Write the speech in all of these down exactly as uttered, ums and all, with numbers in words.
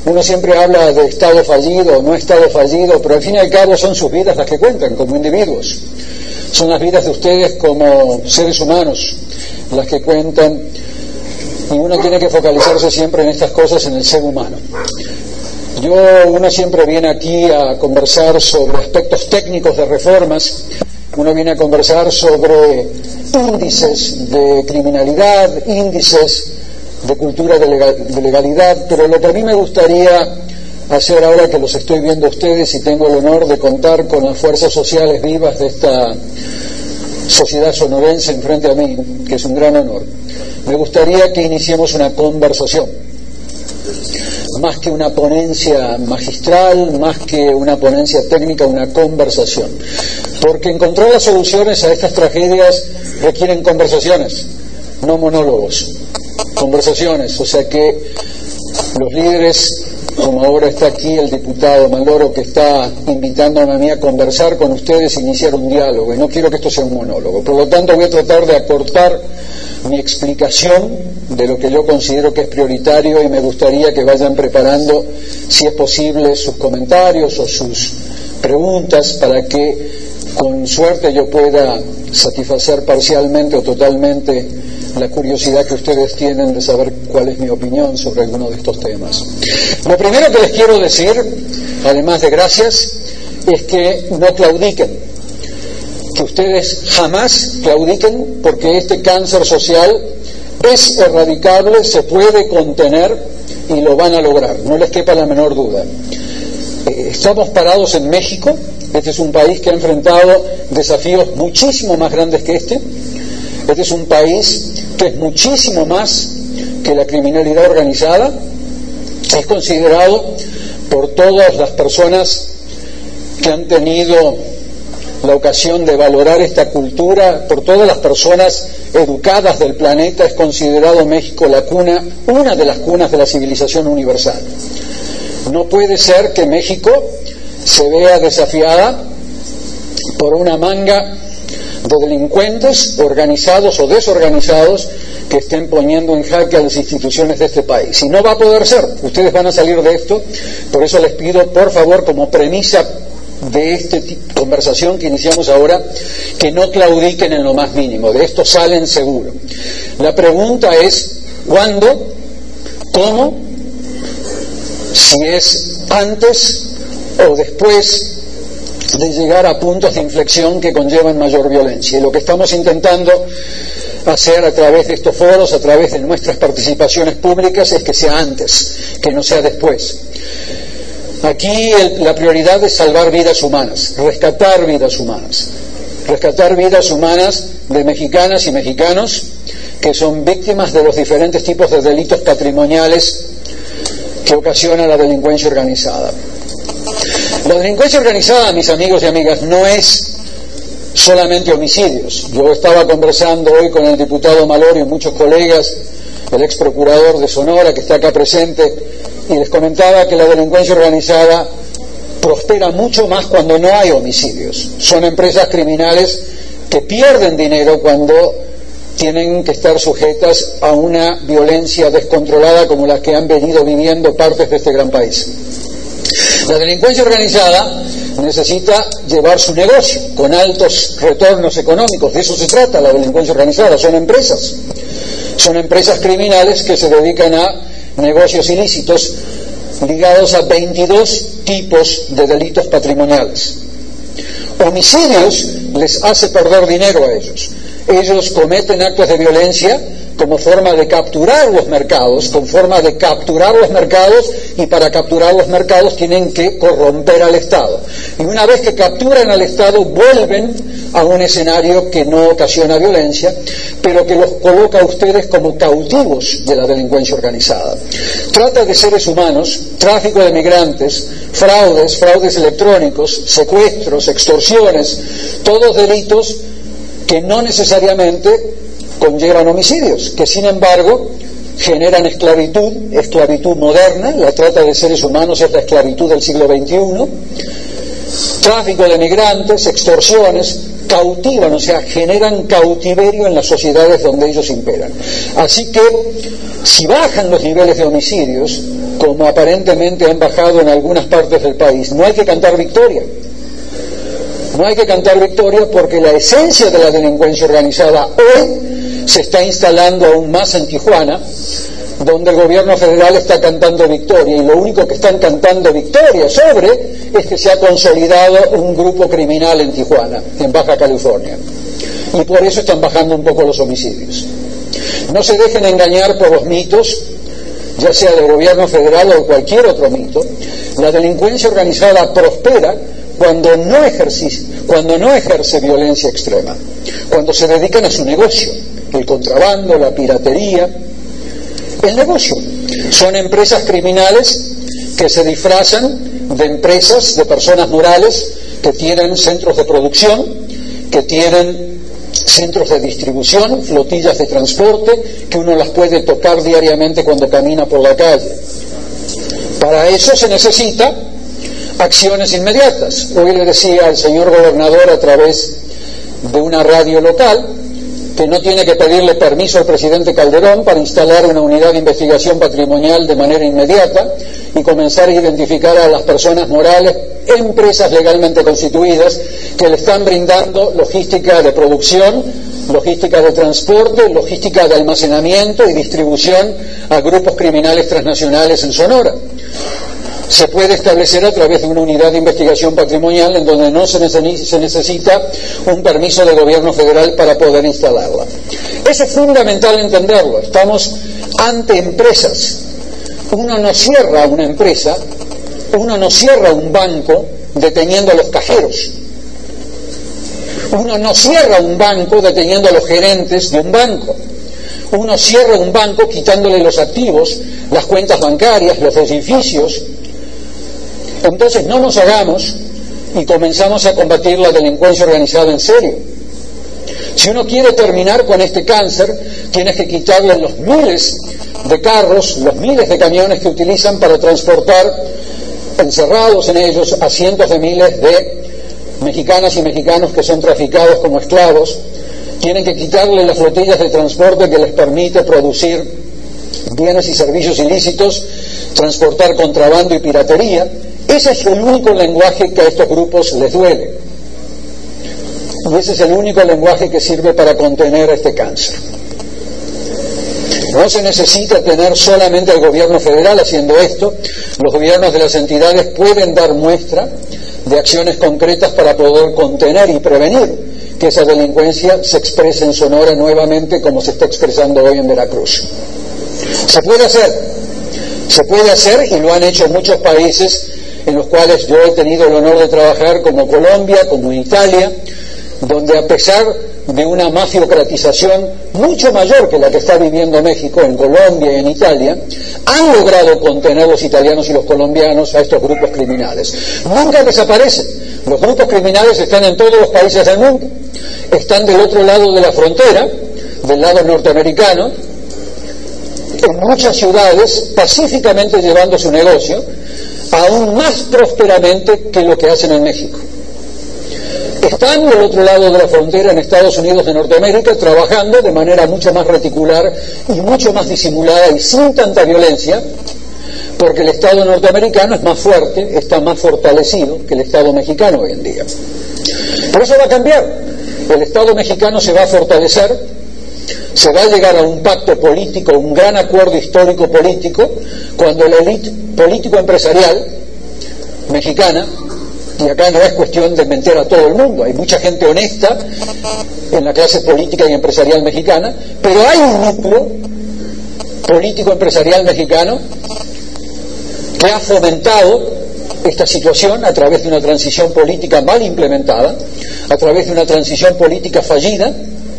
Uno siempre habla de Estado fallido o no Estado fallido, pero al fin y al cabo son sus vidas las que cuentan como individuos. Son las vidas de ustedes como seres humanos las que cuentan, y uno tiene que focalizarse siempre en estas cosas, en el ser humano. Yo, uno siempre viene aquí a conversar sobre aspectos técnicos de reformas, uno viene a conversar sobre índices de criminalidad, índices de cultura de, legal, de legalidad, pero lo que a mí me gustaría hacer ahora que los estoy viendo a ustedes y tengo el honor de contar con las fuerzas sociales vivas de esta sociedad sonorense enfrente a mí, que es un gran honor, me gustaría que iniciemos una conversación, más que una ponencia magistral, más que una ponencia técnica, una conversación, porque encontrar las soluciones a estas tragedias requieren conversaciones, no monólogos, conversaciones. O sea que los líderes, como ahora está aquí el diputado Maloro, que está invitándome a mí a conversar con ustedes, iniciar un diálogo, y no quiero que esto sea un monólogo. Por lo tanto, voy a tratar de acortar mi explicación de lo que yo considero que es prioritario, y me gustaría que vayan preparando, si es posible, sus comentarios o sus preguntas, para que con suerte yo pueda satisfacer parcialmente o totalmente la curiosidad que ustedes tienen de saber cuál es mi opinión sobre alguno de estos temas. Lo primero que les quiero decir, además de gracias, es que no claudiquen, que ustedes jamás claudiquen, porque este cáncer social es erradicable, se puede contener y lo van a lograr, no les quepa la menor duda. Eh, estamos parados en México. Este es un país que ha enfrentado desafíos muchísimo más grandes que este. Este es un país que es muchísimo más que la criminalidad organizada. Es considerado por todas las personas que han tenido la ocasión de valorar esta cultura, por todas las personas educadas del planeta, es considerado México la cuna, una de las cunas de la civilización universal. No puede ser que México se vea desafiada por una manga de delincuentes organizados o desorganizados que estén poniendo en jaque a las instituciones de este país. Y no va a poder ser. Ustedes van a salir de esto. Por eso les pido, por favor, como premisa de esta conversación que iniciamos ahora, que no claudiquen en lo más mínimo. De esto salen seguro. La pregunta es ¿cuándo? ¿Cómo? Si es antes o después de llegar a puntos de inflexión que conllevan mayor violencia. Y lo que estamos intentando hacer a través de estos foros, a través de nuestras participaciones públicas, es que sea antes, que no sea después. Aquí el, la prioridad es salvar vidas humanas, rescatar vidas humanas, rescatar vidas humanas de mexicanas y mexicanos que son víctimas de los diferentes tipos de delitos patrimoniales que ocasiona la delincuencia organizada. La delincuencia organizada, mis amigos y amigas, no es solamente homicidios. Yo estaba conversando hoy con el diputado Maloro y muchos colegas, el ex procurador de Sonora que está acá presente, y les comentaba que la delincuencia organizada prospera mucho más cuando no hay homicidios. Son empresas criminales que pierden dinero cuando tienen que estar sujetas a una violencia descontrolada como la que han venido viviendo partes de este gran país. La delincuencia organizada necesita llevar su negocio con altos retornos económicos. De eso se trata la delincuencia organizada. Son empresas. Son empresas criminales que se dedican a negocios ilícitos ligados a veintidós tipos de delitos patrimoniales. Homicidios les hace perder dinero a ellos. Ellos cometen actos de violencia como forma de capturar los mercados, con forma de capturar los mercados, y para capturar los mercados tienen que corromper al Estado. Y una vez que capturan al Estado, vuelven a un escenario que no ocasiona violencia, pero que los coloca a ustedes como cautivos de la delincuencia organizada. Trata de seres humanos, tráfico de migrantes, fraudes, fraudes electrónicos, secuestros, extorsiones, todos delitos que no necesariamente conllevan homicidios, que sin embargo generan esclavitud, esclavitud moderna. La trata de seres humanos es la esclavitud del siglo veintiuno, tráfico de migrantes, extorsiones, cautivan, o sea, generan cautiverio en las sociedades donde ellos imperan. Así que, si bajan los niveles de homicidios, como aparentemente han bajado en algunas partes del país, no hay que cantar victoria. No hay que cantar victoria porque la esencia de la delincuencia organizada hoy se está instalando aún más en Tijuana, donde el gobierno federal está cantando victoria, y lo único que están cantando victoria sobre es que se ha consolidado un grupo criminal en Tijuana, en Baja California, y por eso están bajando un poco los homicidios. No se dejen engañar por los mitos, ya sea del gobierno federal o de cualquier otro mito. La delincuencia organizada prospera cuando no ejerce, cuando no ejerce violencia extrema, cuando se dedican a su negocio, el contrabando, la piratería. El negocio son empresas criminales que se disfrazan de empresas, de personas morales, que tienen centros de producción, que tienen centros de distribución, flotillas de transporte, que uno las puede tocar diariamente cuando camina por la calle. Para eso se necesita acciones inmediatas. Hoy le decía al señor gobernador a través de una radio local que no tiene que pedirle permiso al presidente Calderón para instalar una unidad de investigación patrimonial de manera inmediata y comenzar a identificar a las personas morales, empresas legalmente constituidas, que le están brindando logística de producción, logística de transporte, logística de almacenamiento y distribución a grupos criminales transnacionales en Sonora. Se puede establecer a través de una unidad de investigación patrimonial en donde no se necesita un permiso del gobierno federal para poder instalarla. Eso es fundamental entenderlo. Estamos ante empresas. Uno no cierra una empresa, uno no cierra un banco deteniendo a los cajeros. Uno no cierra un banco deteniendo a los gerentes de un banco. Uno cierra un banco quitándole los activos, las cuentas bancarias, los edificios. Entonces no nos hagamos y comenzamos a combatir la delincuencia organizada en serio. Si uno quiere terminar con este cáncer, tienes que quitarle los miles de carros, los miles de camiones que utilizan para transportar, encerrados en ellos, a cientos de miles de mexicanas y mexicanos que son traficados como esclavos. Tienen que quitarle las flotillas de transporte que les permite producir bienes y servicios ilícitos, transportar contrabando y piratería. Ese es el único lenguaje que a estos grupos les duele. Y ese es el único lenguaje que sirve para contener este cáncer. No se necesita tener solamente al gobierno federal haciendo esto. Los gobiernos de las entidades pueden dar muestra de acciones concretas para poder contener y prevenir que esa delincuencia se exprese en Sonora nuevamente como se está expresando hoy en Veracruz. Se puede hacer, se puede hacer y lo han hecho muchos países en los cuales yo he tenido el honor de trabajar, como Colombia, como Italia, donde a pesar de una mafiocratización mucho mayor que la que está viviendo México en Colombia y en Italia, han logrado contener los italianos y los colombianos a estos grupos criminales. Nunca desaparecen. Los grupos criminales están en todos los países del mundo. Están del otro lado de la frontera, del lado norteamericano, en muchas ciudades, pacíficamente llevando su negocio, aún más prósperamente que lo que hacen en México. Están del otro lado de la frontera en Estados Unidos de Norteamérica trabajando de manera mucho más reticular y mucho más disimulada y sin tanta violencia, porque el Estado norteamericano es más fuerte, está más fortalecido que el Estado mexicano hoy en día. Pero eso va a cambiar. El Estado mexicano se va a fortalecer, se va a llegar a un pacto político, un gran acuerdo histórico político, cuando la élite político-empresarial mexicana, y acá no es cuestión de mentir a todo el mundo, hay mucha gente honesta en la clase política y empresarial mexicana, pero hay un núcleo político-empresarial mexicano que ha fomentado esta situación a través de una transición política mal implementada, a través de una transición política fallida,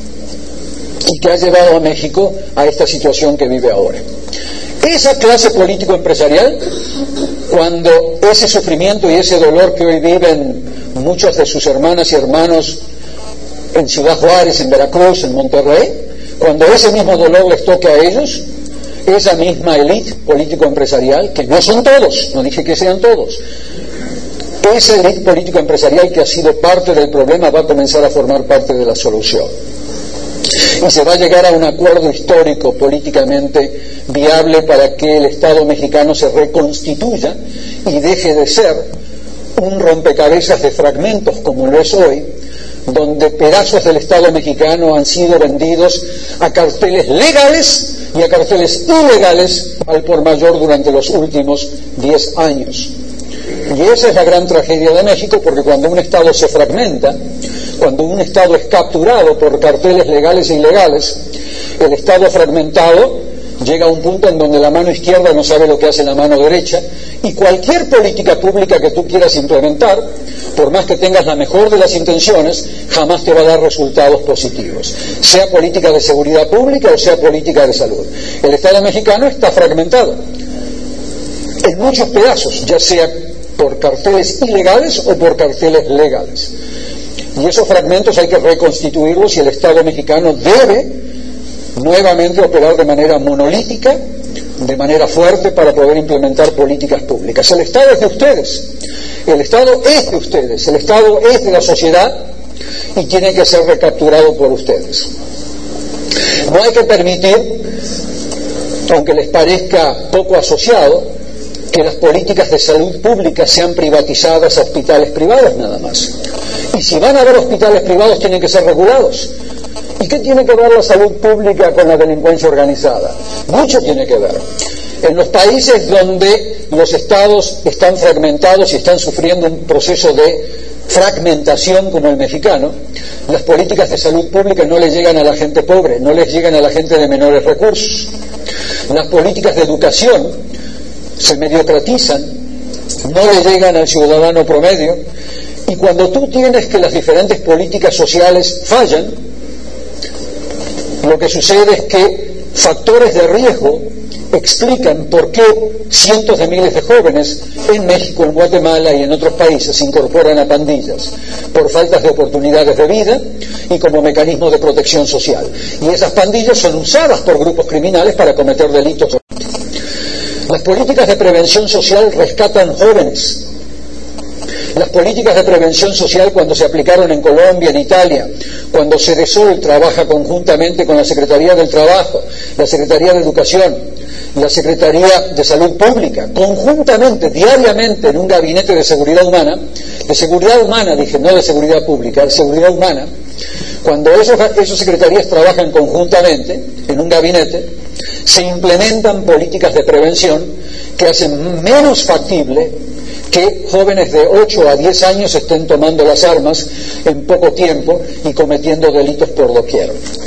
y que ha llevado a México a esta situación que vive ahora. Esa clase político-empresarial, cuando ese sufrimiento y ese dolor que hoy viven muchos de sus hermanas y hermanos en Ciudad Juárez, en Veracruz, en Monterrey, cuando ese mismo dolor les toque a ellos, esa misma élite político-empresarial, que no son todos, no dije que sean todos, esa élite político-empresarial que ha sido parte del problema va a comenzar a formar parte de la solución. Y se va a llegar a un acuerdo histórico políticamente viable para que el Estado mexicano se reconstituya y deje de ser un rompecabezas de fragmentos como lo es hoy, donde pedazos del Estado mexicano han sido vendidos a carteles legales y a carteles ilegales al por mayor durante los últimos diez años. Y esa es la gran tragedia de México, porque cuando un Estado se fragmenta, cuando un Estado es capturado por carteles legales e ilegales, el Estado fragmentado llega a un punto en donde la mano izquierda no sabe lo que hace la mano derecha, y cualquier política pública que tú quieras implementar, por más que tengas la mejor de las intenciones, jamás te va a dar resultados positivos, sea política de seguridad pública o sea política de salud. El Estado mexicano está fragmentado en muchos pedazos, ya sea por carteles ilegales o por carteles legales, y esos fragmentos hay que reconstituirlos, y el Estado mexicano debe nuevamente operar de manera monolítica, de manera fuerte, para poder implementar políticas públicas. El Estado es de ustedes, el Estado es de ustedes, el Estado es de la sociedad y tiene que ser recapturado por ustedes. No hay que permitir, aunque les parezca poco asociado, que las políticas de salud pública sean privatizadas a hospitales privados nada más. Y si van a haber hospitales privados, tienen que ser regulados. ¿Y qué tiene que ver la salud pública con la delincuencia organizada? Mucho tiene que ver. En los países donde los estados están fragmentados y están sufriendo un proceso de fragmentación como el mexicano, las políticas de salud pública no les llegan a la gente pobre, no les llegan a la gente de menores recursos. Las políticas de educación se mediocratizan, no le llegan al ciudadano promedio, y cuando tú tienes que las diferentes políticas sociales fallan, lo que sucede es que factores de riesgo explican por qué cientos de miles de jóvenes en México, en Guatemala y en otros países se incorporan a pandillas por faltas de oportunidades de vida y como mecanismo de protección social. Y esas pandillas son usadas por grupos criminales para cometer delitos. Las políticas de prevención social rescatan jóvenes. Las políticas de prevención social, cuando se aplicaron en Colombia, en Italia, cuando Cedesol trabaja conjuntamente con la Secretaría del Trabajo, la Secretaría de Educación, la Secretaría de Salud Pública, conjuntamente, diariamente, en un gabinete de seguridad humana, de seguridad humana, dije, no de seguridad pública, de seguridad humana, cuando esos, esos secretarías trabajan conjuntamente en un gabinete, se implementan políticas de prevención que hacen menos factible que jóvenes de ocho a diez años estén tomando las armas en poco tiempo y cometiendo delitos por doquier.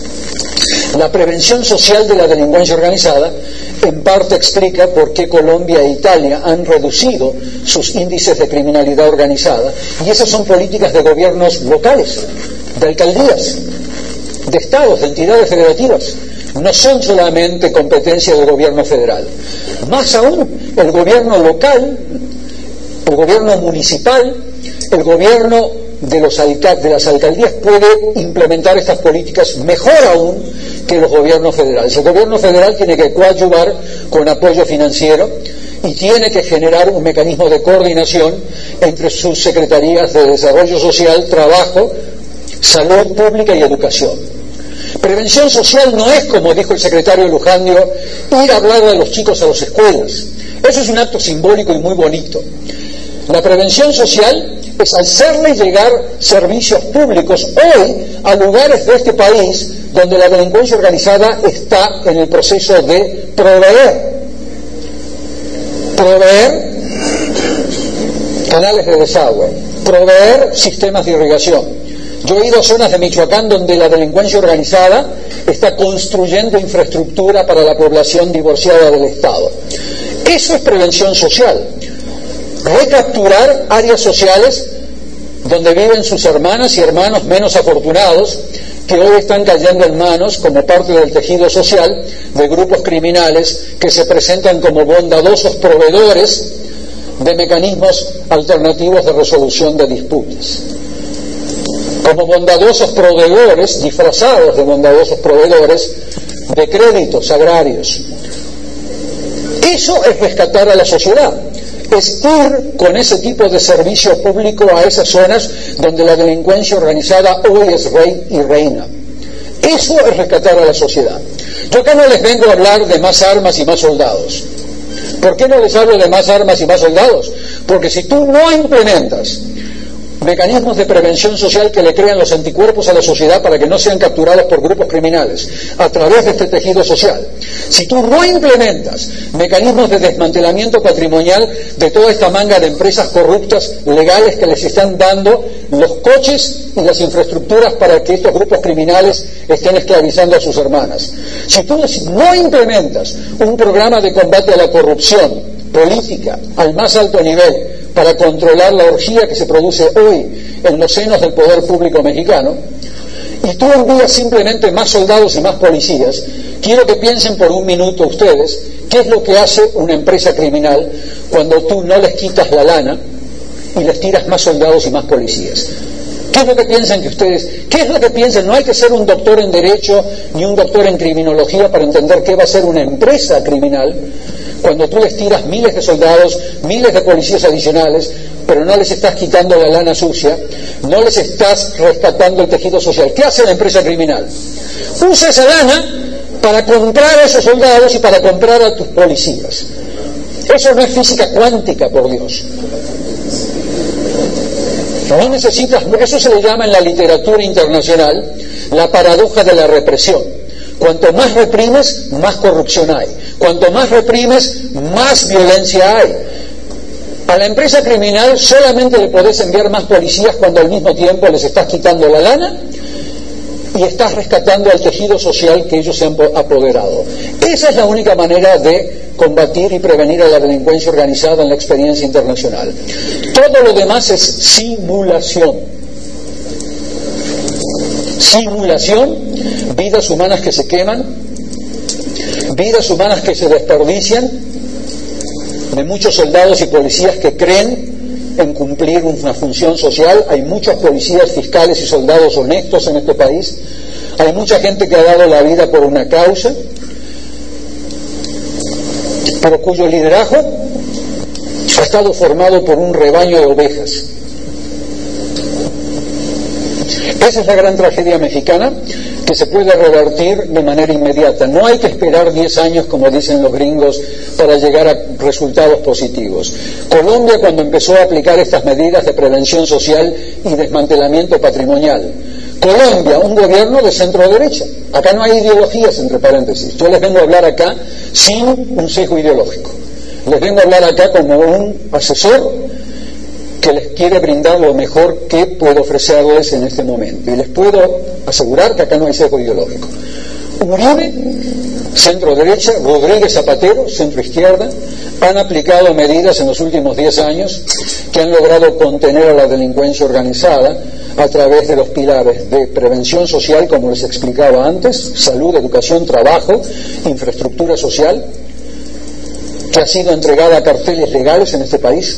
La prevención social de la delincuencia organizada en parte explica por qué Colombia e Italia han reducido sus índices de criminalidad organizada, y esas son políticas de gobiernos locales, de alcaldías, de estados, de entidades federativas. No son solamente competencia del gobierno federal. Más aún, el gobierno local, el gobierno municipal, el gobierno de, los alca- de las alcaldías puede implementar estas políticas mejor aún que los gobiernos federales. El gobierno federal tiene que coadyuvar con apoyo financiero y tiene que generar un mecanismo de coordinación entre sus secretarías de desarrollo social, trabajo, salud pública y educación. Prevención social no es, como dijo el secretario Lujandio, ir a hablar a los chicos a las escuelas. Eso es un acto simbólico y muy bonito. La prevención social es hacerle llegar servicios públicos hoy a lugares de este país donde la delincuencia organizada está en el proceso de proveer. Proveer canales de desagüe, proveer sistemas de irrigación. Yo he ido a zonas de Michoacán donde la delincuencia organizada está construyendo infraestructura para la población divorciada del Estado. Eso es prevención social. Recapturar áreas sociales donde viven sus hermanas y hermanos menos afortunados, que hoy están cayendo en manos, como parte del tejido social, de grupos criminales que se presentan como bondadosos proveedores de mecanismos alternativos de resolución de disputas. Como bondadosos proveedores, disfrazados de bondadosos proveedores de créditos agrarios. Eso es rescatar a la sociedad. es ir con ese tipo de servicio público a esas zonas donde la delincuencia organizada hoy es rey y reina. Eso es rescatar a la sociedad. Yo acá no les vengo a hablar de más armas y más soldados. ¿Por qué no les hablo de más armas y más soldados? Porque si tú no implementas mecanismos de prevención social que le crean los anticuerpos a la sociedad para que no sean capturados por grupos criminales a través de este tejido social, si tú no implementas mecanismos de desmantelamiento patrimonial de toda esta manga de empresas corruptas legales que les están dando los coches y las infraestructuras para que estos grupos criminales estén esclavizando a sus hermanas, si tú no implementas un programa de combate a la corrupción política al más alto nivel para controlar la orgía que se produce hoy en los senos del poder público mexicano, y tú envías simplemente más soldados y más policías, quiero que piensen por un minuto ustedes qué es lo que hace una empresa criminal cuando tú no les quitas la lana y les tiras más soldados y más policías. ¿Qué es lo que piensan que ustedes, qué es lo que piensan? No hay que ser un doctor en Derecho ni un doctor en Criminología para entender qué va a ser una empresa criminal cuando tú les tiras miles de soldados, miles de policías adicionales, pero no les estás quitando la lana sucia, no les estás rescatando el tejido social. ¿Qué hace la empresa criminal? Usa esa lana para comprar a esos soldados y para comprar a tus policías. Eso no es física cuántica, por Dios. No necesitas, eso se le llama en la literatura internacional la paradoja de la represión. Cuanto más reprimes, más corrupción hay. Cuanto más reprimes, más violencia hay. A la empresa criminal solamente le podés enviar más policías cuando al mismo tiempo les estás quitando la lana y estás rescatando al tejido social que ellos se han apoderado. Esa es la única manera de combatir y prevenir a la delincuencia organizada en la experiencia internacional. Todo lo demás es simulación. Simulación, vidas humanas que se queman, vidas humanas que se desperdician, de muchos soldados y policías que creen en cumplir una función social. Hay muchos policías, fiscales y soldados honestos en este país. Hay mucha gente que ha dado la vida por una causa, pero cuyo liderazgo ha estado formado por un rebaño de ovejas. Esa es la gran tragedia mexicana que se puede revertir de manera inmediata. No hay que esperar diez años, como dicen los gringos, para llegar a resultados positivos. Colombia, cuando empezó a aplicar estas medidas de prevención social y desmantelamiento patrimonial. Colombia, un gobierno de centro derecha. Acá no hay ideologías, entre paréntesis. Yo les vengo a hablar acá sin un sesgo ideológico. Les vengo a hablar acá como un asesor que les quiere brindar lo mejor que puedo ofrecerles en este momento. Y les puedo asegurar que acá no hay sesgo ideológico. Uribe, centro derecha, Rodríguez Zapatero, centro izquierda, han aplicado medidas en los últimos diez años que han logrado contener a la delincuencia organizada a través de los pilares de prevención social, como les explicaba antes, salud, educación, trabajo, infraestructura social, que ha sido entregada a carteles legales en este país.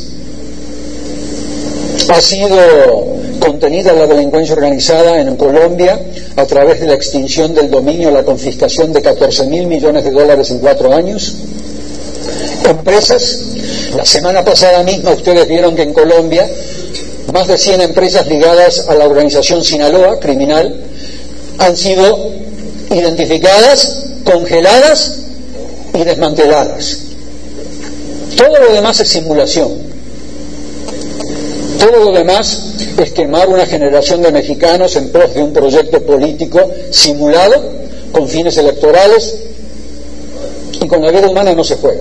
Ha sido contenida la delincuencia organizada en Colombia a través de la extinción del dominio, la confiscación de catorce mil millones de dólares en cuatro años. Empresas, la semana pasada misma ustedes vieron que en Colombia más de cien empresas ligadas a la organización Sinaloa, criminal, han sido identificadas, congeladas y desmanteladas. Todo lo demás es simulación. Todo lo demás es quemar una generación de mexicanos en pos de un proyecto político simulado, con fines electorales, y con la vida humana no se juega.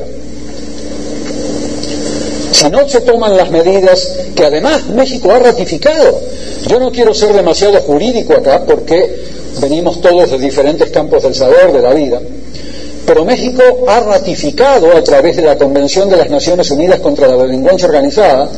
Si no se toman las medidas que además México ha ratificado, yo no quiero ser demasiado jurídico acá porque venimos todos de diferentes campos del saber de la vida, pero México ha ratificado a través de la Convención de las Naciones Unidas contra la Delincuencia Organizada.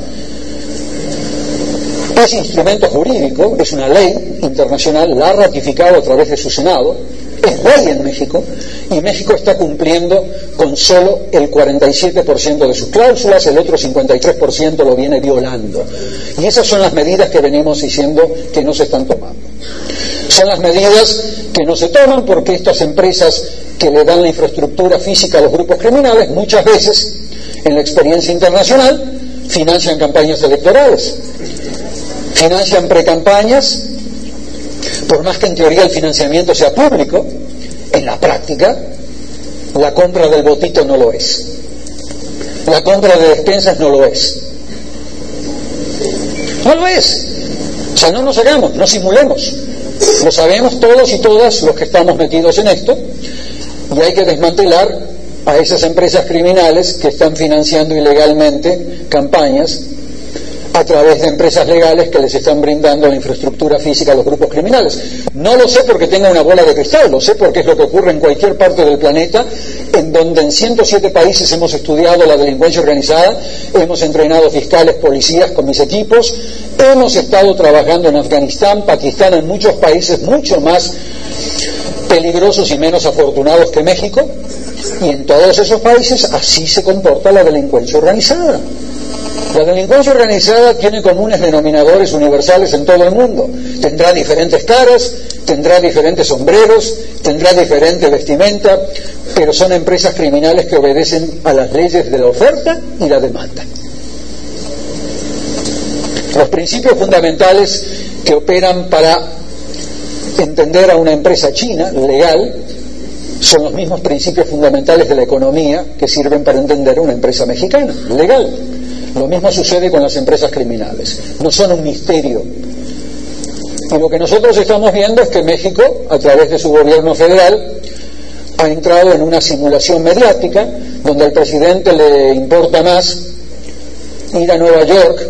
Es instrumento jurídico, es una ley internacional, la ha ratificado a través de su Senado, es ley en México, y México está cumpliendo con solo el cuarenta y siete por ciento de sus cláusulas, el otro cincuenta y tres por ciento lo viene violando. Y esas son las medidas que venimos diciendo que no se están tomando. Son las medidas que no se toman porque estas empresas que le dan la infraestructura física a los grupos criminales, muchas veces, en la experiencia internacional, financian campañas electorales, financian precampañas, por más que en teoría el financiamiento sea público, en la práctica la compra del votito no lo es, la compra de despensas no lo es, no lo es. O sea, no nos hagamos, no simulemos, lo sabemos todos y todas los que estamos metidos en esto, y hay que desmantelar a esas empresas criminales que están financiando ilegalmente campañas a través de empresas legales que les están brindando la infraestructura física a los grupos criminales. No lo sé porque tenga una bola de cristal, lo sé porque es lo que ocurre en cualquier parte del planeta, en donde en ciento siete países hemos estudiado la delincuencia organizada, hemos entrenado fiscales, policías con mis equipos, hemos estado trabajando en Afganistán, Pakistán, en muchos países mucho más peligrosos y menos afortunados que México, y en todos esos países así se comporta la delincuencia organizada. La delincuencia organizada tiene comunes denominadores universales en todo el mundo. Tendrá diferentes caras, tendrá diferentes sombreros, tendrá diferente vestimenta, pero son empresas criminales que obedecen a las leyes de la oferta y la demanda. Los principios fundamentales que operan para entender a una empresa china legal son los mismos principios fundamentales de la economía que sirven para entender a una empresa mexicana legal. Lo mismo sucede con las empresas criminales, no son un misterio. Y lo que nosotros estamos viendo es que México, a través de su gobierno federal, ha entrado en una simulación mediática donde al presidente le importa más ir a Nueva York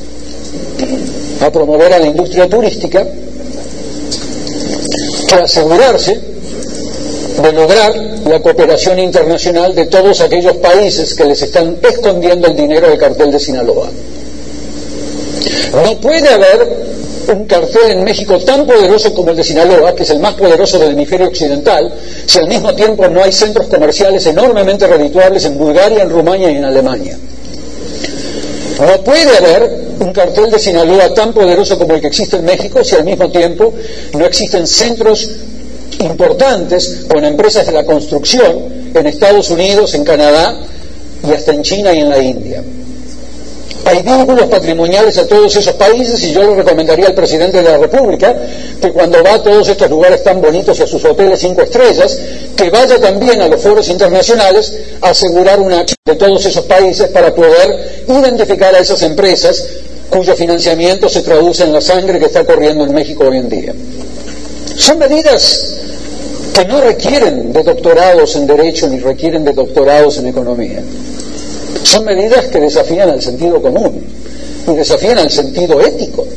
a promover a la industria turística que asegurarse de lograr la cooperación internacional de todos aquellos países que les están escondiendo el dinero del cartel de Sinaloa. No puede haber un cartel en México tan poderoso como el de Sinaloa, que es el más poderoso del hemisferio occidental, si al mismo tiempo no hay centros comerciales enormemente redituables en Bulgaria, en Rumania y en Alemania. No puede haber un cartel de Sinaloa tan poderoso como el que existe en México si al mismo tiempo no existen centros importantes con empresas de la construcción en Estados Unidos, en Canadá y hasta en China y en la India. Hay vínculos patrimoniales a todos esos países y yo le recomendaría al presidente de la República que cuando va a todos estos lugares tan bonitos y a sus hoteles cinco estrellas, que vaya también a los foros internacionales a asegurar una acción de todos esos países para poder identificar a esas empresas cuyo financiamiento se traduce en la sangre que está corriendo en México hoy en día. Son medidas que no requieren de doctorados en Derecho ni requieren de doctorados en Economía. Son medidas que desafían al sentido común y desafían al sentido ético.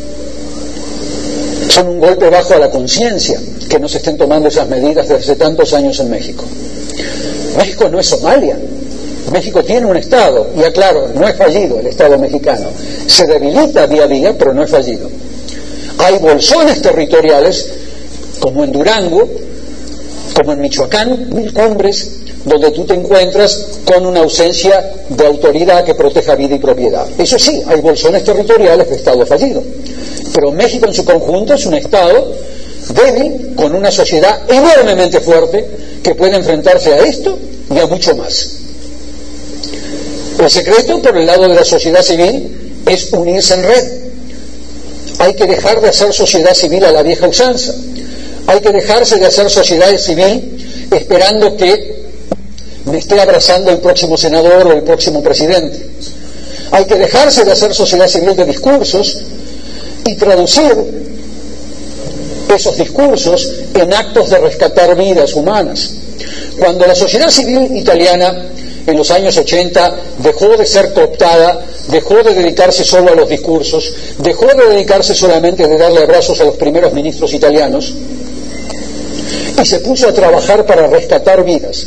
Son un golpe bajo a la conciencia que no se estén tomando esas medidas desde hace tantos años en México. México no es Somalia. México tiene un Estado, y aclaro, no es fallido el Estado mexicano. Se debilita día a día, pero no es fallido. Hay bolsones territoriales, como en Durango, como en Michoacán, mil cumbres, donde tú te encuentras con una ausencia de autoridad que proteja vida y propiedad. Eso sí, hay bolsones territoriales de Estado fallido. Pero México en su conjunto es un Estado débil, con una sociedad enormemente fuerte, que puede enfrentarse a esto y a mucho más. El secreto, por el lado de la sociedad civil, es unirse en red. Hay que dejar de hacer sociedad civil a la vieja usanza. Hay que dejarse de hacer sociedad civil esperando que me esté abrazando el próximo senador o el próximo presidente. Hay que dejarse de hacer sociedad civil de discursos y traducir esos discursos en actos de rescatar vidas humanas. Cuando la sociedad civil italiana en los años ochenta dejó de ser cooptada, dejó de dedicarse solo a los discursos, dejó de dedicarse solamente de darle abrazos a los primeros ministros italianos y se puso a trabajar para rescatar vidas.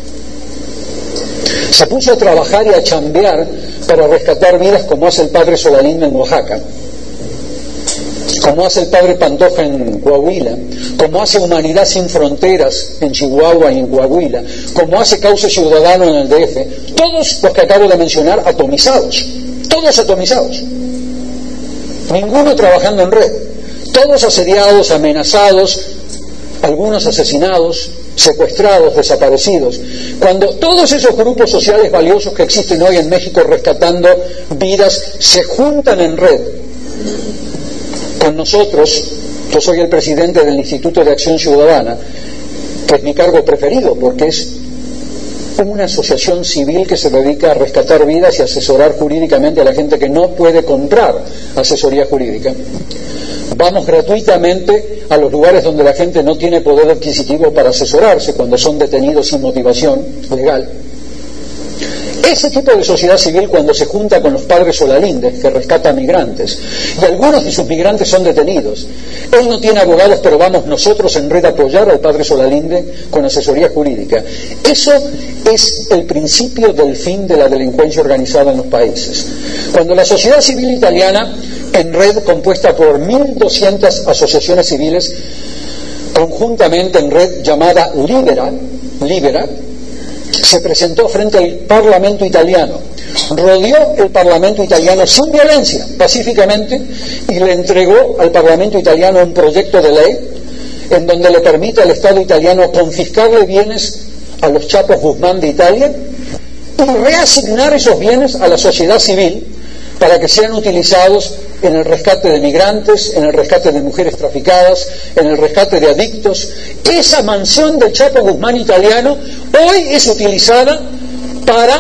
Se puso a trabajar y a chambear para rescatar vidas, como hace el padre Solalín en Oaxaca, como hace el padre Pantoja en Coahuila, como hace Humanidad Sin Fronteras en Chihuahua y en Coahuila, como hace Cauce Ciudadano en el D F, todos los que acabo de mencionar atomizados, todos atomizados, ninguno trabajando en red, todos asediados, amenazados, algunos asesinados, secuestrados, desaparecidos, cuando todos esos grupos sociales valiosos que existen hoy en México rescatando vidas se juntan en red con nosotros. Yo soy el presidente del Instituto de Acción Ciudadana, que es mi cargo preferido porque es una asociación civil que se dedica a rescatar vidas y asesorar jurídicamente a la gente que no puede comprar asesoría jurídica. Vamos gratuitamente a los lugares donde la gente no tiene poder adquisitivo para asesorarse cuando son detenidos sin motivación legal. Ese tipo de sociedad civil, cuando se junta con los padres Solalindes, que rescatan migrantes, y algunos de sus migrantes son detenidos, él no tiene abogados, pero vamos nosotros en red a apoyar al padre Solalinde con asesoría jurídica. Eso es el principio del fin de la delincuencia organizada en los países. Cuando la sociedad civil italiana, en red compuesta por mil doscientas asociaciones civiles, conjuntamente en red llamada Libera, Libera, se presentó frente al Parlamento italiano, rodeó el Parlamento italiano sin violencia, pacíficamente, y le entregó al Parlamento italiano un proyecto de ley en donde le permite al Estado italiano confiscarle bienes a los Chapos Guzmán de Italia y reasignar esos bienes a la sociedad civil para que sean utilizados en el rescate de migrantes, en el rescate de mujeres traficadas, en el rescate de adictos. Esa mansión del Chapo Guzmán italiano hoy es utilizada para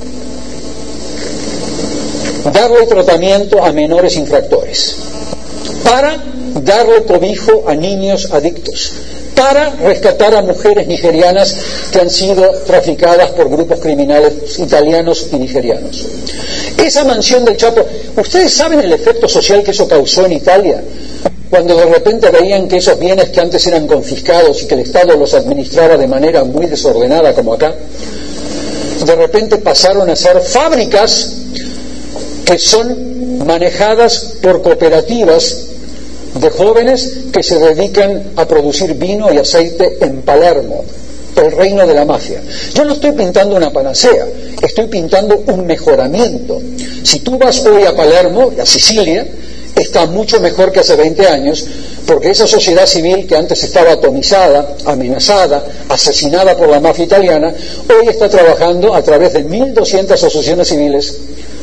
darle tratamiento a menores infractores, para darle cobijo a niños adictos, para rescatar a mujeres nigerianas que han sido traficadas por grupos criminales italianos y nigerianos. Esa mansión del Chapo, ¿ustedes saben el efecto social que eso causó en Italia? Cuando de repente veían que esos bienes que antes eran confiscados y que el Estado los administraba de manera muy desordenada como acá, de repente pasaron a ser fábricas que son manejadas por cooperativas de jóvenes que se dedican a producir vino y aceite en Palermo, el reino de la mafia. Yo no estoy pintando una panacea, estoy pintando un mejoramiento. Si tú vas hoy a Palermo, a Sicilia, está mucho mejor que hace veinte años, porque esa sociedad civil que antes estaba atomizada, amenazada, asesinada por la mafia italiana, hoy está trabajando a través de mil doscientas asociaciones civiles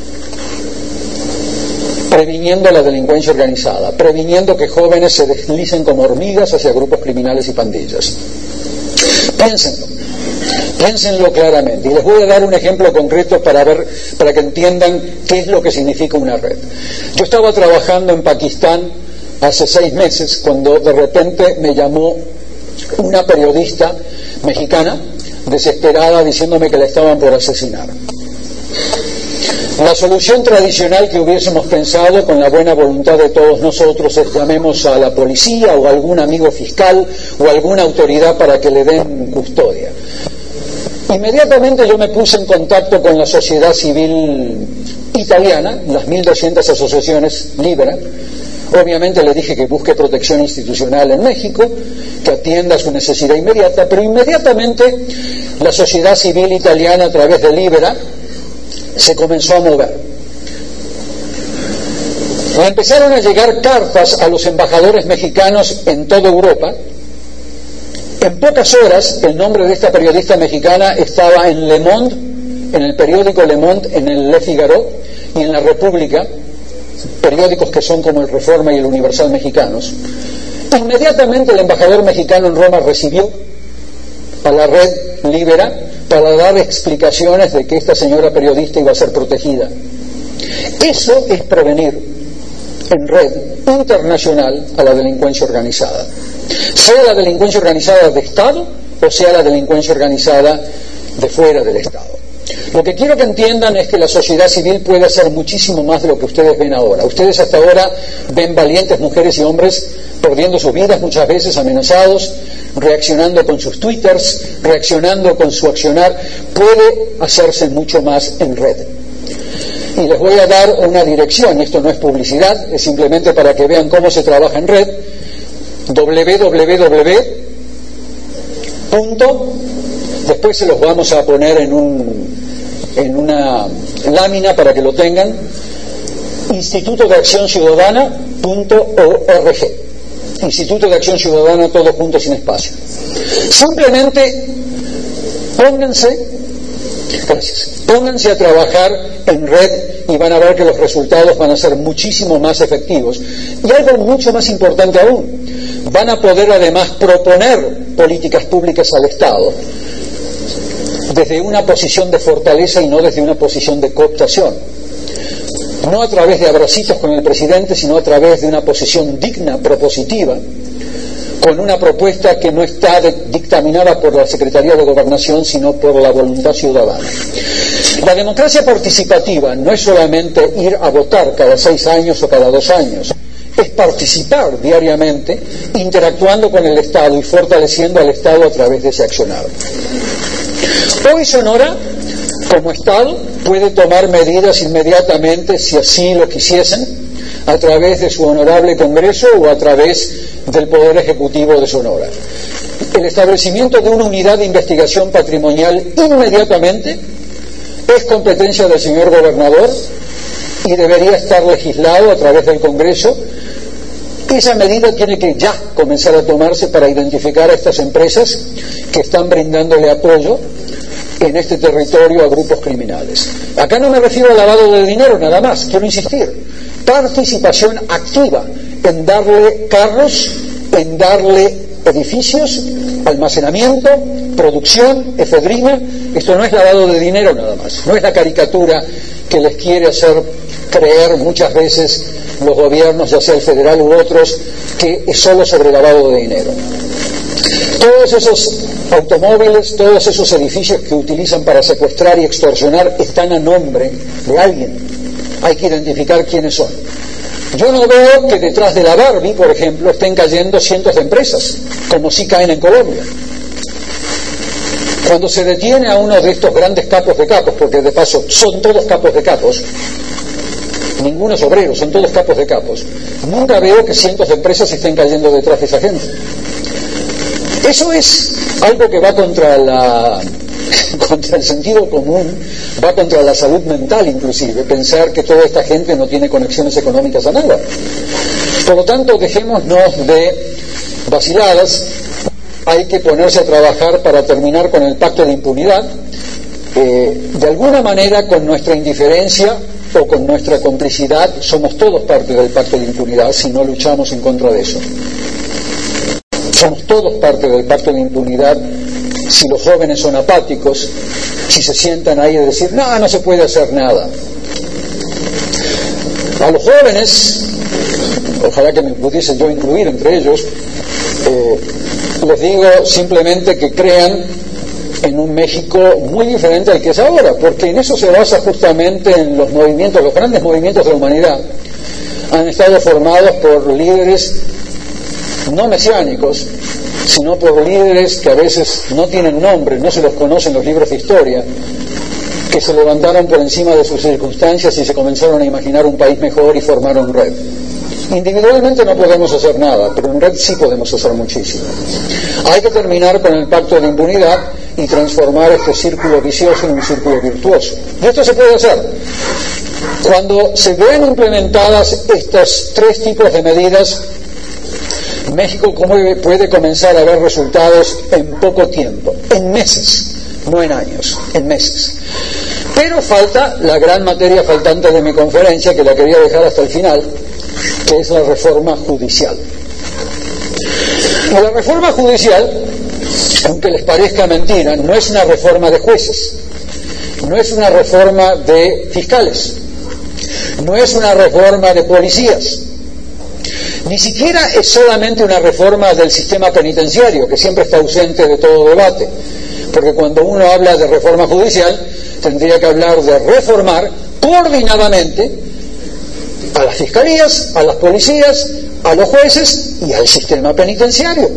previniendo la delincuencia organizada, previniendo que jóvenes se deslicen como hormigas hacia grupos criminales y pandillas. Piénsenlo, piénsenlo claramente, y les voy a dar un ejemplo concreto para ver, para que entiendan qué es lo que significa una red. Yo estaba trabajando en Pakistán hace seis meses cuando de repente me llamó una periodista mexicana desesperada diciéndome que la estaban por asesinar. La solución tradicional que hubiésemos pensado con la buena voluntad de todos nosotros es llamemos a la policía o a algún amigo fiscal o alguna autoridad para que le den custodia. Inmediatamente yo me puse en contacto con la sociedad civil italiana, las mil doscientas asociaciones Libera. Obviamente le dije que busque protección institucional en México, que atienda su necesidad inmediata, pero inmediatamente la sociedad civil italiana a través de Libera se comenzó a mover. Empezaron a llegar cartas a los embajadores mexicanos en toda Europa. En pocas horas el nombre de esta periodista mexicana estaba en Le Monde, en el periódico Le Monde, en el Le Figaro y en La República, periódicos que son como el Reforma y el Universal mexicanos. Inmediatamente el embajador mexicano en Roma recibió a la red Libera para dar explicaciones de que esta señora periodista iba a ser protegida. Eso es prevenir en red internacional a la delincuencia organizada, sea la delincuencia organizada de Estado o sea la delincuencia organizada de fuera del Estado. Lo que quiero que entiendan es que la sociedad civil puede hacer muchísimo más de lo que ustedes ven ahora. Ustedes hasta ahora ven valientes mujeres y hombres perdiendo sus vidas, muchas veces amenazados, reaccionando con sus twitters, reaccionando con su accionar. Puede hacerse mucho más en red. Y les voy a dar una dirección, esto no es publicidad, es simplemente para que vean cómo se trabaja en red. doble u doble u doble u punto, después se los vamos a poner en un en una lámina para que lo tengan, instituto de acción ciudadana punto org, Instituto de Acción Ciudadana, todo junto sin espacio. Simplemente pónganse, gracias, pónganse a trabajar en red y van a ver que los resultados van a ser muchísimo más efectivos. Y algo mucho más importante aún, van a poder además proponer políticas públicas al Estado desde una posición de fortaleza y no desde una posición de cooptación. No a través de abracitos con el presidente, sino a través de una posición digna, propositiva, con una propuesta que no está de, dictaminada por la Secretaría de Gobernación, sino por la voluntad ciudadana. La democracia participativa no es solamente ir a votar cada seis años o cada dos años, es participar diariamente, interactuando con el Estado y fortaleciendo al Estado a través de ese accionar. Hoy Sonora, como Estado, puede tomar medidas inmediatamente, si así lo quisiesen, a través de su honorable Congreso o a través del Poder Ejecutivo de Sonora. El establecimiento de una unidad de investigación patrimonial inmediatamente es competencia del señor gobernador y debería estar legislado a través del Congreso. Esa medida tiene que ya comenzar a tomarse para identificar a estas empresas que están brindándole apoyo en este territorio a grupos criminales. Acá no me refiero al lavado de dinero nada más, quiero insistir. Participación activa en darle carros, en darle edificios, almacenamiento, producción, efedrina. Esto no es lavado de dinero nada más, no es la caricatura que les quiere hacer creer muchas veces los gobiernos, ya sea el federal u otros, que es solo sobre lavado de dinero. Todos esos automóviles, todos esos edificios que utilizan para secuestrar y extorsionar están a nombre de alguien. Hay que identificar quiénes son. Yo no veo que detrás de la Barbie, por ejemplo, estén cayendo cientos de empresas, como sí caen en Colombia. Cuando se detiene a uno de estos grandes capos de capos, porque de paso son todos capos de capos, ninguno es obrero, son todos capos de capos, nunca veo que cientos de empresas estén cayendo detrás de esa gente. Eso es algo que va contra la contra el sentido común, va contra la salud mental inclusive, pensar que toda esta gente no tiene conexiones económicas a nada. Por lo tanto, dejémonos de vaciladas, hay que ponerse a trabajar para terminar con el pacto de impunidad, eh, de alguna manera con nuestra indiferencia o con nuestra complicidad, somos todos parte del pacto de impunidad si no luchamos en contra de eso. Somos todos parte del pacto de impunidad si los jóvenes son apáticos, si se sientan ahí a decir, no, no se puede hacer nada. A los jóvenes, ojalá que me pudiese yo incluir entre ellos, eh, les digo simplemente que crean en un México muy diferente al que es ahora, porque en eso se basa justamente en los movimientos, los grandes movimientos de la humanidad han estado formados por líderes no mesiánicos, sino por líderes que a veces no tienen nombre, no se los conocen los libros de historia, que se levantaron por encima de sus circunstancias y se comenzaron a imaginar un país mejor y formaron red. Individualmente no podemos hacer nada, pero en red sí podemos hacer muchísimo. Hay que terminar con el pacto de impunidad y transformar este círculo vicioso en un círculo virtuoso. Y esto se puede hacer. Cuando se vean implementadas estos tres tipos de medidas, México puede comenzar a ver resultados en poco tiempo, en meses, no en años, en meses. Pero falta la gran materia faltante de mi conferencia, que la quería dejar hasta el final, que es la reforma judicial. Y la reforma judicial, aunque les parezca mentira, no es una reforma de jueces, no es una reforma de fiscales, no es una reforma de policías, ni siquiera es solamente una reforma del sistema penitenciario, que siempre está ausente de todo debate, porque cuando uno habla de reforma judicial, tendría que hablar de reformar coordinadamente a las fiscalías, a las policías, a los jueces y al sistema penitenciario,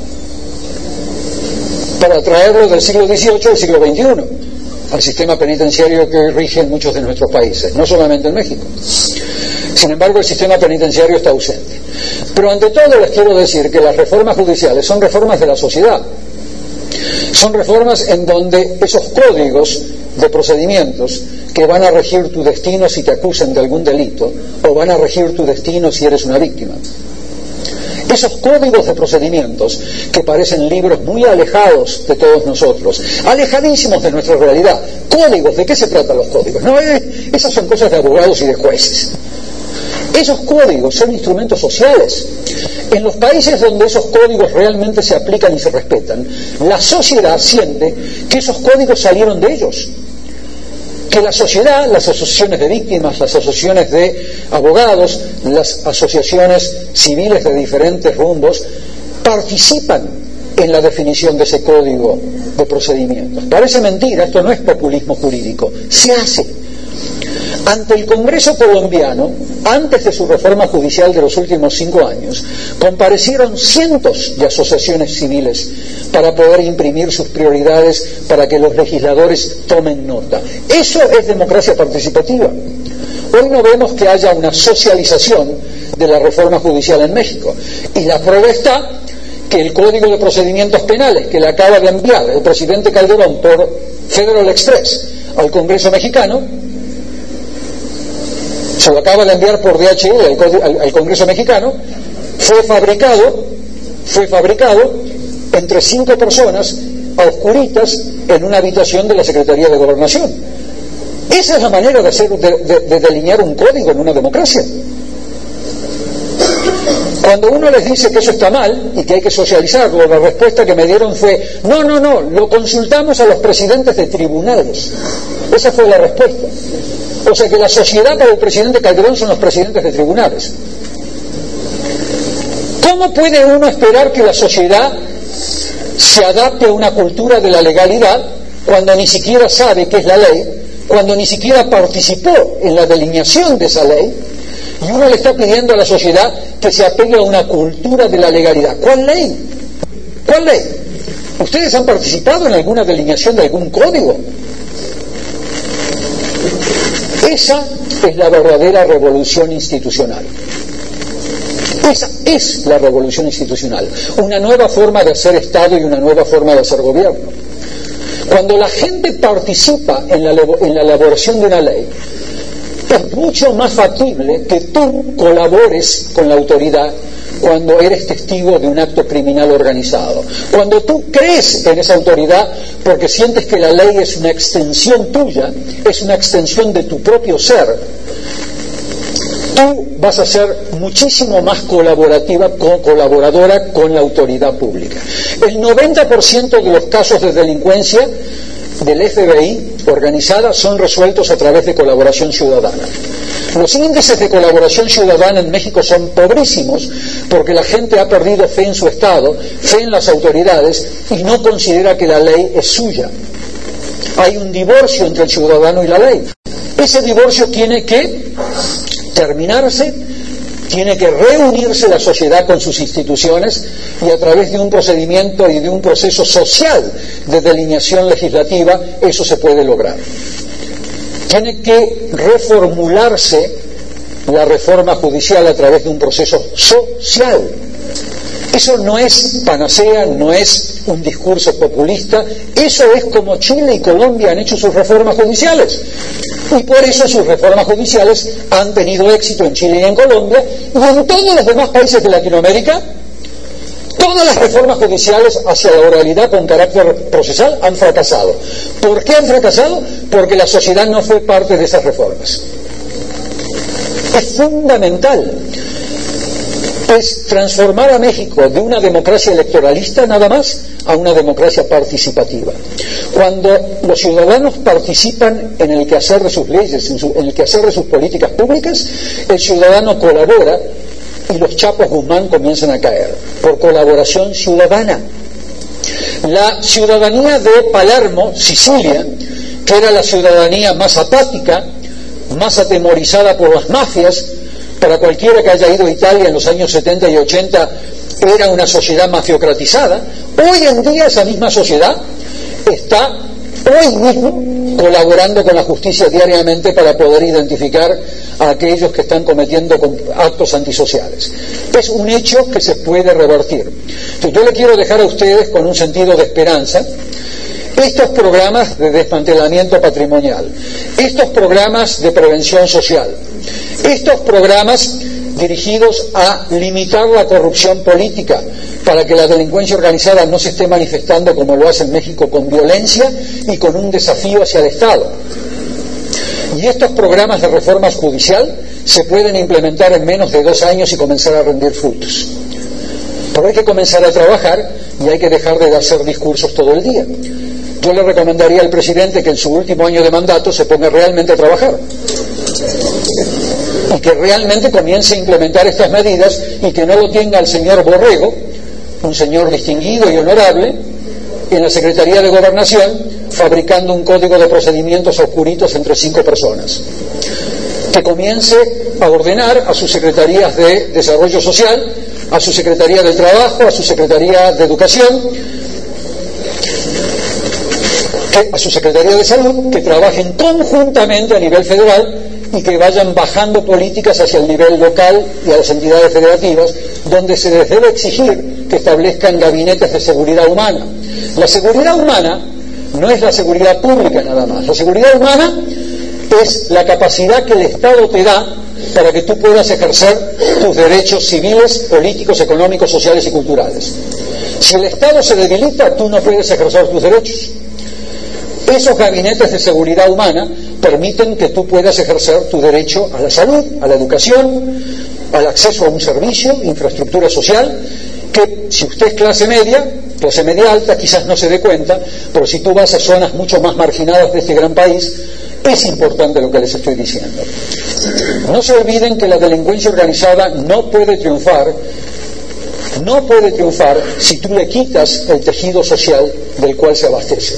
para traerlo del siglo dieciocho al siglo veintiuno, al sistema penitenciario que rige en muchos de nuestros países, no solamente en México. Sin embargo, el sistema penitenciario está ausente. Pero ante todo les quiero decir que las reformas judiciales son reformas de la sociedad. Son reformas en donde esos códigos de procedimientos que van a regir tu destino si te acusan de algún delito o van a regir tu destino si eres una víctima. Esos códigos de procedimientos que parecen libros muy alejados de todos nosotros, alejadísimos de nuestra realidad. Códigos, ¿de qué se tratan los códigos? No, eh, esas son cosas de abogados y de jueces. Esos códigos son instrumentos sociales. En los países donde esos códigos realmente se aplican y se respetan, la sociedad siente que esos códigos salieron de ellos. Que la sociedad, las asociaciones de víctimas, las asociaciones de abogados, las asociaciones civiles de diferentes rumbos, participan en la definición de ese código de procedimientos. Parece mentira, esto no es populismo jurídico, se hace. Ante el Congreso colombiano, antes de su reforma judicial de los últimos cinco años, comparecieron cientos de asociaciones civiles para poder imprimir sus prioridades para que los legisladores tomen nota. Eso es democracia participativa. Hoy no vemos que haya una socialización de la reforma judicial en México. Y la prueba está que el Código de Procedimientos Penales que le acaba de enviar el presidente Calderón por Federal Express al Congreso mexicano, se lo acaba de enviar por D H L al, al, al Congreso mexicano, fue fabricado, fue fabricado entre cinco personas a oscuritas en una habitación de la Secretaría de Gobernación. Esa es la manera de, hacer, de, de, de delinear un código en una democracia. Cuando uno les dice que eso está mal y que hay que socializarlo, la respuesta que me dieron fue: no, no, no, lo consultamos a los presidentes de tribunales. Esa fue la respuesta. O sea que la sociedad para el presidente Calderón son los presidentes de tribunales. ¿Cómo puede uno esperar que la sociedad se adapte a una cultura de la legalidad cuando ni siquiera sabe qué es la ley, cuando ni siquiera participó en la delineación de esa ley? Y uno le está pidiendo a la sociedad que se apegue a una cultura de la legalidad. ¿Cuál ley? ¿Cuál ley? ¿Ustedes han participado en alguna delineación de algún código? Esa es la verdadera revolución institucional. Esa es la revolución institucional. Una nueva forma de hacer Estado y una nueva forma de hacer gobierno. Cuando la gente participa en la, en la elaboración de una ley, es mucho más factible que tú colabores con la autoridad cuando eres testigo de un acto criminal organizado. Cuando tú crees en esa autoridad porque sientes que la ley es una extensión tuya, es una extensión de tu propio ser, tú vas a ser muchísimo más colaborativa, co- colaboradora con la autoridad pública. El noventa por ciento de los casos de delincuencia del F B I organizada son resueltos a través de colaboración ciudadana. Los índices de colaboración ciudadana en México son pobrísimos porque la gente ha perdido fe en su Estado, fe en las autoridades y no considera que la ley es suya. Hay un divorcio entre el ciudadano y la ley. Ese divorcio tiene que terminarse, tiene que reunirse la sociedad con sus instituciones y a través de un procedimiento y de un proceso social de delineación legislativa eso se puede lograr. Tiene que reformularse la reforma judicial a través de un proceso social. Eso no es panacea, no es un discurso populista, eso es como Chile y Colombia han hecho sus reformas judiciales. Y por eso sus reformas judiciales han tenido éxito en Chile y en Colombia, y en todos los demás países de Latinoamérica, todas las reformas judiciales hacia la oralidad con carácter procesal han fracasado. ¿Por qué han fracasado? Porque la sociedad no fue parte de esas reformas. Es fundamental. Es transformar a México de una democracia electoralista nada más a una democracia participativa. Cuando los ciudadanos participan en el quehacer de sus leyes, en, su, en el quehacer de sus políticas públicas, el ciudadano colabora y los chapos Guzmán comienzan a caer por colaboración ciudadana. La ciudadanía de Palermo, Sicilia, que era la ciudadanía más apática, más atemorizada por las mafias, para cualquiera que haya ido a Italia en los años setenta y ochenta, era una sociedad mafiocratizada. Hoy en día esa misma sociedad está hoy mismo colaborando con la justicia diariamente para poder identificar a aquellos que están cometiendo actos antisociales. Es un hecho que se puede revertir. Entonces, yo le quiero dejar a ustedes con un sentido de esperanza estos programas de desmantelamiento patrimonial, estos programas de prevención social, estos programas dirigidos a limitar la corrupción política para que la delincuencia organizada no se esté manifestando como lo hace en México, con violencia y con un desafío hacia el Estado. Y estos programas de reforma judicial se pueden implementar en menos de dos años y comenzar a rendir frutos. Pero hay que comenzar a trabajar y hay que dejar de hacer discursos todo el día. Yo le recomendaría al presidente que en su último año de mandato se ponga realmente a trabajar y que realmente comience a implementar estas medidas y que no lo tenga el señor Borrego, un señor distinguido y honorable, en la Secretaría de Gobernación, fabricando un código de procedimientos oscuritos entre cinco personas. Que comience a ordenar a sus secretarías de Desarrollo Social, a su Secretaría del Trabajo, a su Secretaría de Educación, que, a su Secretaría de Salud, que trabajen conjuntamente a nivel federal y que vayan bajando políticas hacia el nivel local y a las entidades federativas, donde se les debe exigir que establezcan gabinetes de seguridad humana. La seguridad humana no es la seguridad pública nada más. La seguridad humana es la capacidad que el Estado te da para que tú puedas ejercer tus derechos civiles, políticos, económicos, sociales y culturales. Si el Estado se debilita, tú no puedes ejercer tus derechos. Esos gabinetes de seguridad humana permiten que tú puedas ejercer tu derecho a la salud, a la educación, al acceso a un servicio, infraestructura social, que si usted es clase media, clase media alta, quizás no se dé cuenta, pero si tú vas a zonas mucho más marginadas de este gran país, es importante lo que les estoy diciendo. No se olviden que la delincuencia organizada no puede triunfar, no puede triunfar si tú le quitas el tejido social del cual se abastece.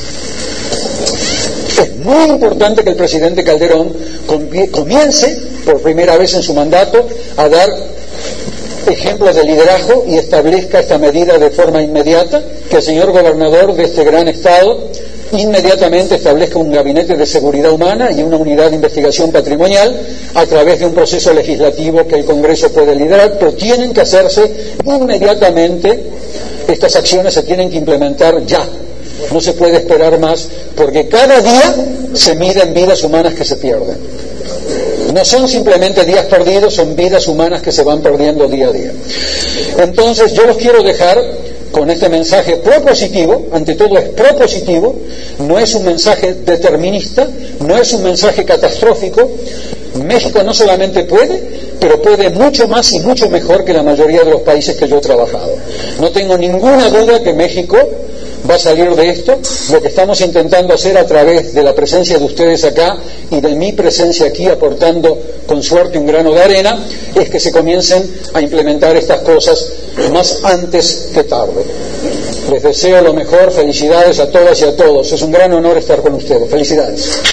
Es muy importante que el presidente Calderón comience, por primera vez en su mandato, a dar ejemplos de liderazgo y establezca esta medida de forma inmediata, que el señor gobernador de este gran estado inmediatamente establezca un gabinete de seguridad humana y una unidad de investigación patrimonial a través de un proceso legislativo que el Congreso puede liderar, pero tienen que hacerse inmediatamente. Estas acciones se tienen que implementar ya. No se puede esperar más, porque cada día se miden vidas humanas que se pierden. No son simplemente días perdidos, son vidas humanas que se van perdiendo día a día. Entonces yo los quiero dejar con este mensaje propositivo. Ante todo es propositivo, no es un mensaje determinista, no es un mensaje catastrófico. México no solamente puede, pero puede mucho más y mucho mejor que la mayoría de los países que yo he trabajado. No tengo ninguna duda que México va a salir de esto. Lo que estamos intentando hacer a través de la presencia de ustedes acá y de mi presencia aquí, aportando con suerte un grano de arena, es que se comiencen a implementar estas cosas más antes que tarde. Les deseo lo mejor, felicidades a todas y a todos. Es un gran honor estar con ustedes. Felicidades.